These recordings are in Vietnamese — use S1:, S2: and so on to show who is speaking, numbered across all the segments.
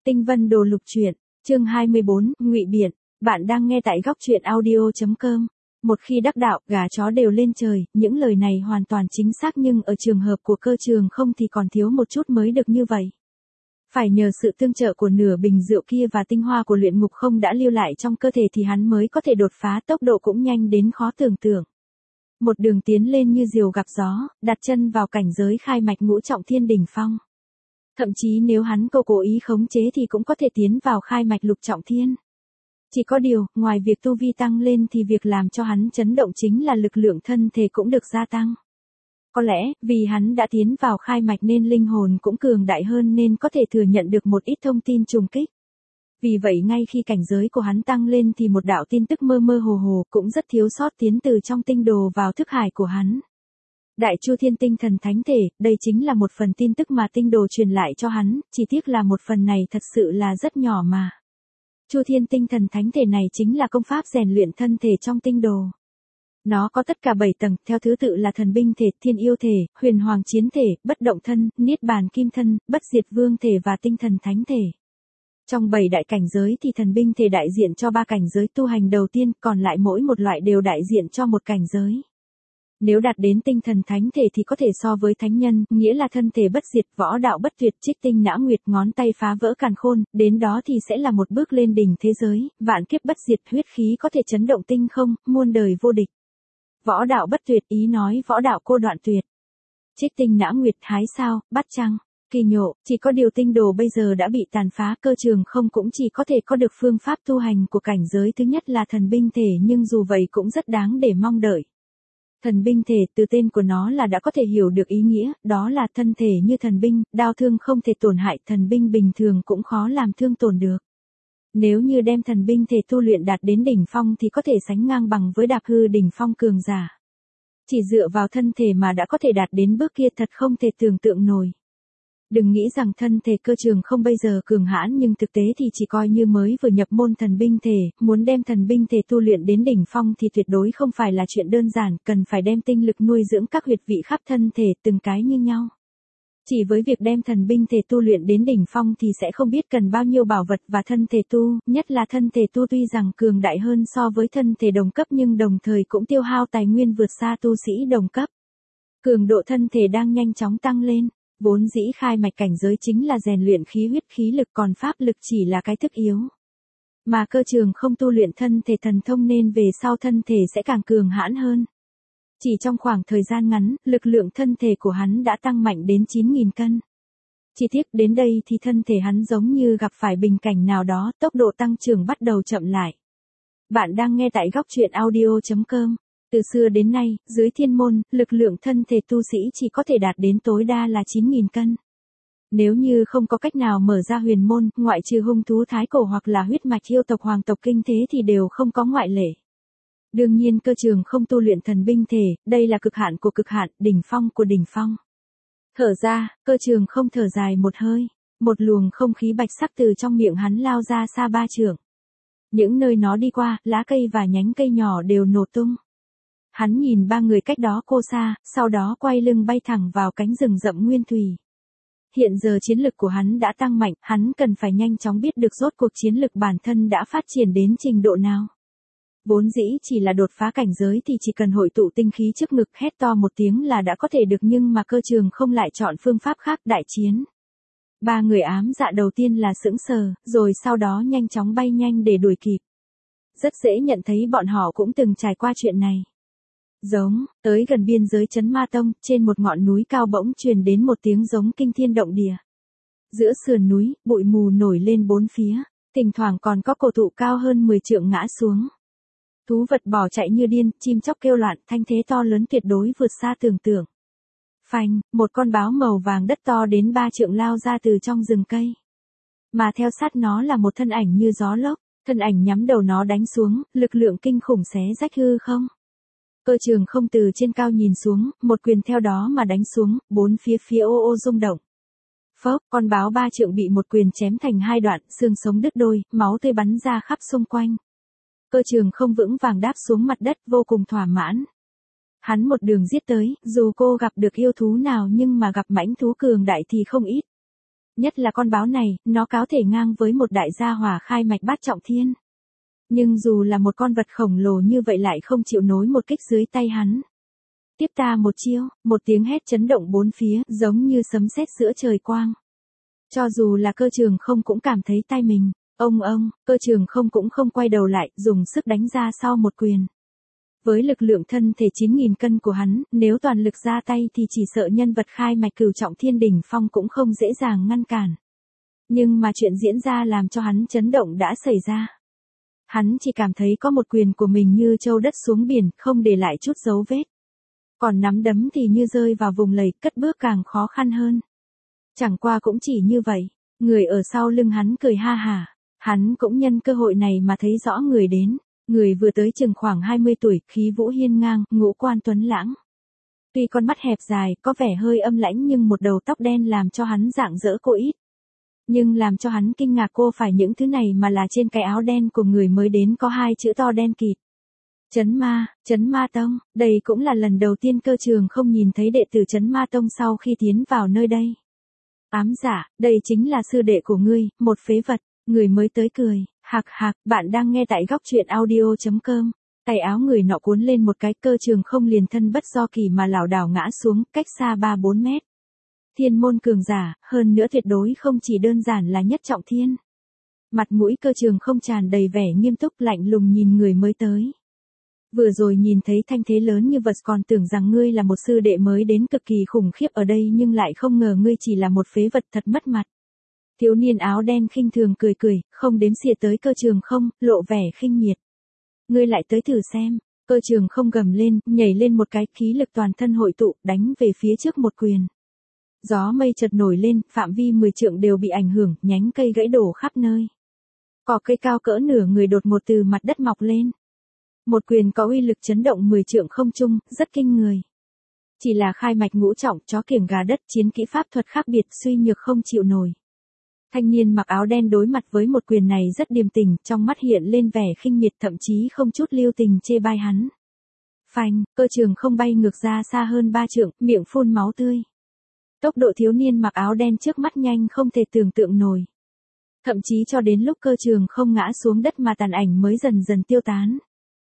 S1: Tinh Vân Đồ Lục Truyện, chương 24, Ngụy Biện, bạn đang nghe tại góc truyện audio.com. Một khi đắc đạo, gà chó đều lên trời, những lời này hoàn toàn chính xác nhưng ở trường hợp của Cơ Trường không thì còn thiếu một chút mới được như vậy. Phải nhờ sự tương trợ của nửa bình rượu kia và tinh hoa của luyện ngục không đã lưu lại trong cơ thể thì hắn mới có thể đột phá, tốc độ cũng nhanh đến khó tưởng tượng. Một đường tiến lên như diều gặp gió, đặt chân vào cảnh giới khai mạch ngũ trọng thiên đỉnh phong. Thậm chí nếu hắn cố ý khống chế thì cũng có thể tiến vào khai mạch lục trọng thiên. Chỉ có điều, ngoài việc tu vi tăng lên thì việc làm cho hắn chấn động chính là lực lượng thân thể cũng được gia tăng. Có lẽ, vì hắn đã tiến vào khai mạch nên linh hồn cũng cường đại hơn nên có thể thừa nhận được một ít thông tin trùng kích. Vì vậy ngay khi cảnh giới của hắn tăng lên thì một đạo tin tức mơ mơ hồ hồ cũng rất thiếu sót tiến từ trong tinh đồ vào thức hải của hắn. Đại Chu Thiên Tinh Thần Thánh Thể, đây chính là một phần tin tức mà tinh đồ truyền lại cho hắn, chỉ tiếc là một phần này thật sự là rất nhỏ mà. Chu Thiên Tinh Thần Thánh Thể này chính là công pháp rèn luyện thân thể trong tinh đồ. Nó có tất cả 7 tầng, theo thứ tự là thần binh thể, thiên yêu thể, huyền hoàng chiến thể, bất động thân, niết bàn kim thân, bất diệt vương thể và tinh thần thánh thể. Trong 7 đại cảnh giới thì thần binh thể đại diện cho 3 cảnh giới tu hành đầu tiên, còn lại mỗi một loại đều đại diện cho một cảnh giới. Nếu đạt đến tinh thần thánh thể thì có thể so với thánh nhân, nghĩa là thân thể bất diệt, võ đạo bất tuyệt, trích tinh nã nguyệt, ngón tay phá vỡ càn khôn, đến đó thì sẽ là một bước lên đỉnh thế giới, vạn kiếp bất diệt, huyết khí có thể chấn động tinh không, muôn đời vô địch. Võ đạo bất tuyệt ý nói võ đạo cô đoạn tuyệt. Trích tinh nã nguyệt, hái sao, bắt trăng, kỳ nhộ, chỉ có điều tinh đồ bây giờ đã bị tàn phá, Cơ Trường không cũng chỉ có thể có được phương pháp tu hành của cảnh giới thứ nhất là thần binh thể nhưng dù vậy cũng rất đáng để mong đợi. Thần binh thể, từ tên của nó là đã có thể hiểu được ý nghĩa, đó là thân thể như thần binh, đao thương không thể tổn hại, thần binh bình thường cũng khó làm thương tổn được. Nếu như đem thần binh thể tu luyện đạt đến đỉnh phong thì có thể sánh ngang bằng với đạp hư đỉnh phong cường giả. Chỉ dựa vào thân thể mà đã có thể đạt đến bước kia thật không thể tưởng tượng nổi. Đừng nghĩ rằng thân thể Cơ Trường không bây giờ cường hãn nhưng thực tế thì chỉ coi như mới vừa nhập môn thần binh thể, muốn đem thần binh thể tu luyện đến đỉnh phong thì tuyệt đối không phải là chuyện đơn giản, cần phải đem tinh lực nuôi dưỡng các huyệt vị khắp thân thể từng cái như nhau. Chỉ với việc đem thần binh thể tu luyện đến đỉnh phong thì sẽ không biết cần bao nhiêu bảo vật và thân thể tu, nhất là thân thể tu tuy rằng cường đại hơn so với thân thể đồng cấp nhưng đồng thời cũng tiêu hao tài nguyên vượt xa tu sĩ đồng cấp. Cường độ thân thể đang nhanh chóng tăng lên. Vốn dĩ khai mạch cảnh giới chính là rèn luyện khí huyết khí lực còn pháp lực chỉ là cái thức yếu. Mà Cơ Trường không tu luyện thân thể thần thông nên về sau thân thể sẽ càng cường hãn hơn. Chỉ trong khoảng thời gian ngắn, lực lượng thân thể của hắn đã tăng mạnh đến 9.000 cân. Chỉ tiếc đến đây thì thân thể hắn giống như gặp phải bình cảnh nào đó, tốc độ tăng trưởng bắt đầu chậm lại. Bạn đang nghe tại góc truyện audio.com. Từ xưa đến nay, dưới thiên môn, lực lượng thân thể tu sĩ chỉ có thể đạt đến tối đa là 9.000 cân. Nếu như không có cách nào mở ra huyền môn, ngoại trừ hung thú thái cổ hoặc là huyết mạch yêu tộc hoàng tộc kinh thế thì đều không có ngoại lệ. Đương nhiên Cơ Trường không tu luyện thần binh thể, đây là cực hạn của cực hạn, đỉnh phong của đỉnh phong. Thở ra, Cơ Trường không thở dài một hơi, một luồng không khí bạch sắc từ trong miệng hắn lao ra xa 3 trượng. Những nơi nó đi qua, lá cây và nhánh cây nhỏ đều nổ tung. Hắn nhìn 3 người cách đó cô xa, sau đó quay lưng bay thẳng vào cánh rừng rậm nguyên thủy. Hiện giờ chiến lực của hắn đã tăng mạnh, hắn cần phải nhanh chóng biết được rốt cuộc chiến lực bản thân đã phát triển đến trình độ nào. Vốn dĩ chỉ là đột phá cảnh giới thì chỉ cần hội tụ tinh khí trước ngực hét to một tiếng là đã có thể được nhưng mà Cơ Trường không lại chọn phương pháp khác đại chiến. 3 người ám dạ đầu tiên là sững sờ, rồi sau đó nhanh chóng bay nhanh để đuổi kịp. Rất dễ nhận thấy bọn họ cũng từng trải qua chuyện này. Giống, tới gần biên giới Trấn Ma Tông, trên một ngọn núi cao bỗng truyền đến một tiếng giống kinh thiên động địa. Giữa sườn núi, bụi mù nổi lên bốn phía, thỉnh thoảng còn có cổ thụ cao hơn 10 trượng ngã xuống. Thú vật bỏ chạy như điên, chim chóc kêu loạn, thanh thế to lớn tuyệt đối vượt xa tưởng tượng. Phanh, một con báo màu vàng đất to đến 3 trượng lao ra từ trong rừng cây. Mà theo sát nó là một thân ảnh như gió lốc, thân ảnh nhắm đầu nó đánh xuống, lực lượng kinh khủng xé rách hư không. Cơ Trường không từ trên cao nhìn xuống, một quyền theo đó mà đánh xuống, bốn phía ô ô rung động. Phốc, con báo 3 trượng bị một quyền chém thành 2 đoạn, xương sống đứt đôi, máu tươi bắn ra khắp xung quanh. Cơ Trường không vững vàng đáp xuống mặt đất vô cùng thỏa mãn. Hắn một đường giết tới, dù cô gặp được yêu thú nào nhưng mà gặp mãnh thú cường đại thì không ít. Nhất là con báo này, nó có thể ngang với một đại gia hỏa khai mạch bát trọng thiên. Nhưng dù là một con vật khổng lồ như vậy lại không chịu nối một kích dưới tay hắn. Tiếp ta một chiêu, một tiếng hét chấn động bốn phía, giống như sấm sét giữa trời quang. Cho dù là Cơ Trường Không cũng cảm thấy tay mình, ông, Cơ Trường Không cũng không quay đầu lại, dùng sức đánh ra sau một quyền. Với lực lượng thân thể 9.000 cân của hắn, nếu toàn lực ra tay thì chỉ sợ nhân vật khai mạch cửu trọng thiên đỉnh phong cũng không dễ dàng ngăn cản. Nhưng mà chuyện diễn ra làm cho hắn chấn động đã xảy ra. Hắn chỉ cảm thấy có một quyền của mình như trâu đất xuống biển, không để lại chút dấu vết. Còn nắm đấm thì như rơi vào vùng lầy, cất bước càng khó khăn hơn. Chẳng qua cũng chỉ như vậy, người ở sau lưng hắn cười ha hả. Hắn cũng nhân cơ hội này mà thấy rõ người đến. Người vừa tới chừng khoảng 20 tuổi, khí vũ hiên ngang, ngũ quan tuấn lãng. Tuy con mắt hẹp dài, có vẻ hơi âm lãnh nhưng một đầu tóc đen làm cho hắn rạng rỡ cô ít. Nhưng làm cho hắn kinh ngạc cô phải những thứ này mà là trên cái áo đen của người mới đến có hai chữ to đen kịt. Chấn Ma Tông, đây cũng là lần đầu tiên Cơ Trường Không nhìn thấy đệ tử Chấn Ma Tông sau khi tiến vào nơi đây. Ám Dạ, đây chính là sư đệ của ngươi, một phế vật. Người mới tới cười, hạc, bạn đang nghe tại góc truyện audio.com. Tay áo người nọ cuốn lên một cái, Cơ Trường Không liền thân bất do kỳ mà lảo đảo ngã xuống, cách xa 3-4 mét. Thiên môn cường giả, hơn nữa tuyệt đối không chỉ đơn giản là nhất trọng thiên. Mặt mũi Cơ Trường Không tràn đầy vẻ nghiêm túc lạnh lùng nhìn người mới tới. Vừa rồi nhìn thấy thanh thế lớn như vật còn tưởng rằng ngươi là một sư đệ mới đến cực kỳ khủng khiếp ở đây nhưng lại không ngờ ngươi chỉ là một phế vật thật mất mặt. Thiếu niên áo đen khinh thường cười, không đếm xỉa tới Cơ Trường Không, lộ vẻ khinh miệt. Ngươi lại tới thử xem, Cơ Trường Không gầm lên, nhảy lên một cái, khí lực toàn thân hội tụ, đánh về phía trước một quyền. Gió mây chợt nổi lên, phạm vi 10 trượng đều bị ảnh hưởng, nhánh cây gãy đổ khắp nơi. Cỏ cây cao cỡ nửa người đột ngột từ mặt đất mọc lên. Một quyền có uy lực chấn động 10 trượng không trung, rất kinh người. Chỉ là khai mạch ngũ trọng, chó kiểng gà đất, chiến kỹ pháp thuật khác biệt, suy nhược không chịu nổi. Thanh niên mặc áo đen đối mặt với một quyền này rất điềm tĩnh, trong mắt hiện lên vẻ khinh miệt thậm chí không chút lưu tình chê bai hắn. Phanh, Cơ Trường Không bay ngược ra xa hơn 3 trượng, miệng phun máu tươi. Tốc độ thiếu niên mặc áo đen trước mắt nhanh không thể tưởng tượng nổi. Thậm chí cho đến lúc Cơ Trường Không ngã xuống đất mà tàn ảnh mới dần dần tiêu tán.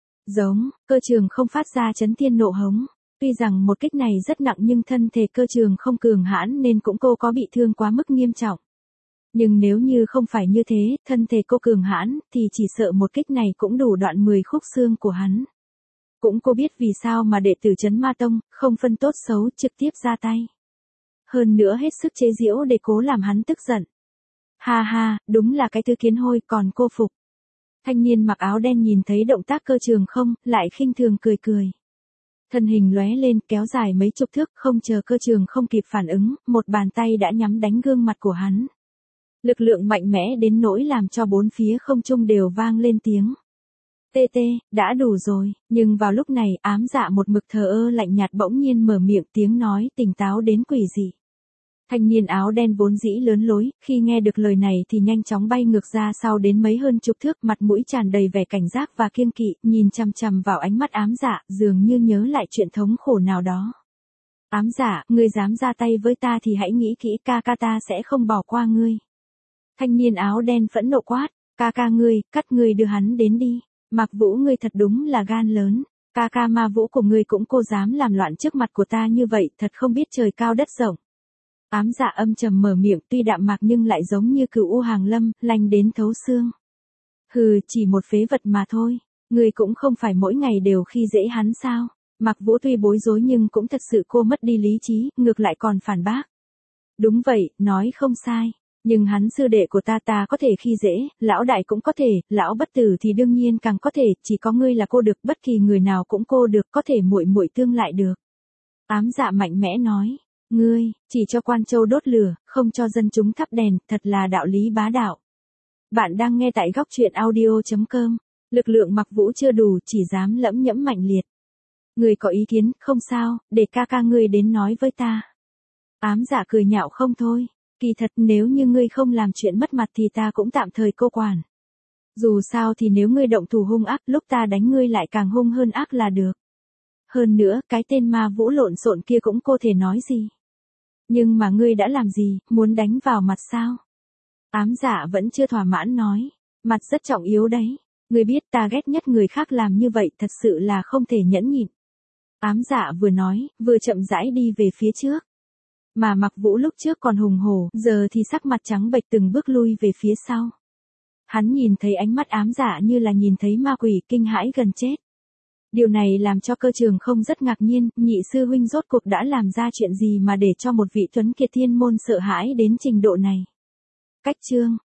S1: Cơ Trường Không phát ra chấn thiên nộ hống. Tuy rằng một kích này rất nặng nhưng thân thể Cơ Trường Không cường hãn nên cũng cô có bị thương quá mức nghiêm trọng. Nhưng nếu như không phải như thế, thân thể cô cường hãn, thì chỉ sợ một kích này cũng đủ đoạn 10 khúc xương của hắn. Cũng cô biết vì sao mà đệ tử Chấn Ma Tông, không phân tốt xấu, trực tiếp ra tay. Hơn nữa hết sức chế giễu để cố làm hắn tức giận. Ha, đúng là cái thứ kiến hôi, còn cô phục. Thanh niên mặc áo đen nhìn thấy động tác Cơ Trường Không, lại khinh thường cười. Thân hình lóe lên, kéo dài mấy chục thước, không chờ Cơ Trường Không kịp phản ứng, một bàn tay đã nhắm đánh gương mặt của hắn. Lực lượng mạnh mẽ đến nỗi làm cho bốn phía không trung đều vang lên tiếng. Tê, đã đủ rồi, nhưng vào lúc này Ám Dạ một mực thờ ơ lạnh nhạt bỗng nhiên mở miệng tiếng nói tỉnh táo đến quỷ dị. Thanh niên áo đen vốn dĩ lớn lối, khi nghe được lời này thì nhanh chóng bay ngược ra sau đến mấy hơn chục thước, mặt mũi tràn đầy vẻ cảnh giác và kiêng kỵ, nhìn chằm chằm vào ánh mắt Ám Dạ, dường như nhớ lại chuyện thống khổ nào đó. Ám Dạ, ngươi dám ra tay với ta thì hãy nghĩ kỹ, ca ta sẽ không bỏ qua ngươi. Thanh niên áo đen phẫn nộ quát, ca ngươi, cắt ngươi đưa hắn đến đi. Mạc Vũ ngươi thật đúng là gan lớn, ca Ma Vũ của ngươi cũng cô dám làm loạn trước mặt của ta như vậy, thật không biết trời cao đất rộng. Ám Dạ âm trầm mở miệng, tuy đạm mạc nhưng lại giống như cửu u hàng lâm, lanh đến thấu xương. Hừ, chỉ một phế vật mà thôi, ngươi cũng không phải mỗi ngày đều khi dễ hắn sao? Mạc Vũ tuy bối rối nhưng cũng thật sự cô mất đi lý trí, ngược lại còn phản bác. Đúng vậy, nói không sai. Nhưng hắn sư đệ của ta có thể khi dễ, lão đại cũng có thể, lão bất tử thì đương nhiên càng có thể, chỉ có ngươi là cô được, bất kỳ người nào cũng cô được, có thể muội tương lại được. Ám Dạ mạnh mẽ nói, ngươi, chỉ cho Quan Châu đốt lửa, không cho dân chúng thắp đèn, thật là đạo lý bá đạo. Bạn đang nghe tại góc truyện audio.com, lực lượng Mạc Vũ chưa đủ, chỉ dám lẫm nhẫm mạnh liệt. Ngươi có ý kiến, không sao, để ca ngươi đến nói với ta. Ám Dạ cười nhạo không thôi. Kỳ thật nếu như ngươi không làm chuyện mất mặt thì ta cũng tạm thời cô quản. Dù sao thì nếu ngươi động thủ hung ác, lúc ta đánh ngươi lại càng hung hơn ác là được. Hơn nữa, cái tên Ma Vũ lộn xộn kia cũng cô thể nói gì. Nhưng mà ngươi đã làm gì, muốn đánh vào mặt sao? Ám dạ vẫn chưa thỏa mãn nói. Mặt rất trọng yếu đấy. Ngươi biết ta ghét nhất người khác làm như vậy, thật sự là không thể nhẫn nhịn. Ám dạ vừa nói, vừa chậm rãi đi về phía trước. Mà Mặc Vũ lúc trước còn hùng hổ, giờ thì sắc mặt trắng bệch từng bước lui về phía sau. Hắn nhìn thấy ánh mắt ám dạ như là nhìn thấy ma quỷ, kinh hãi gần chết. Điều này làm cho Cơ Trường không rất ngạc nhiên, nhị sư huynh rốt cuộc đã làm ra chuyện gì mà để cho một vị tuấn kiệt thiên môn sợ hãi đến trình độ này. Cách chương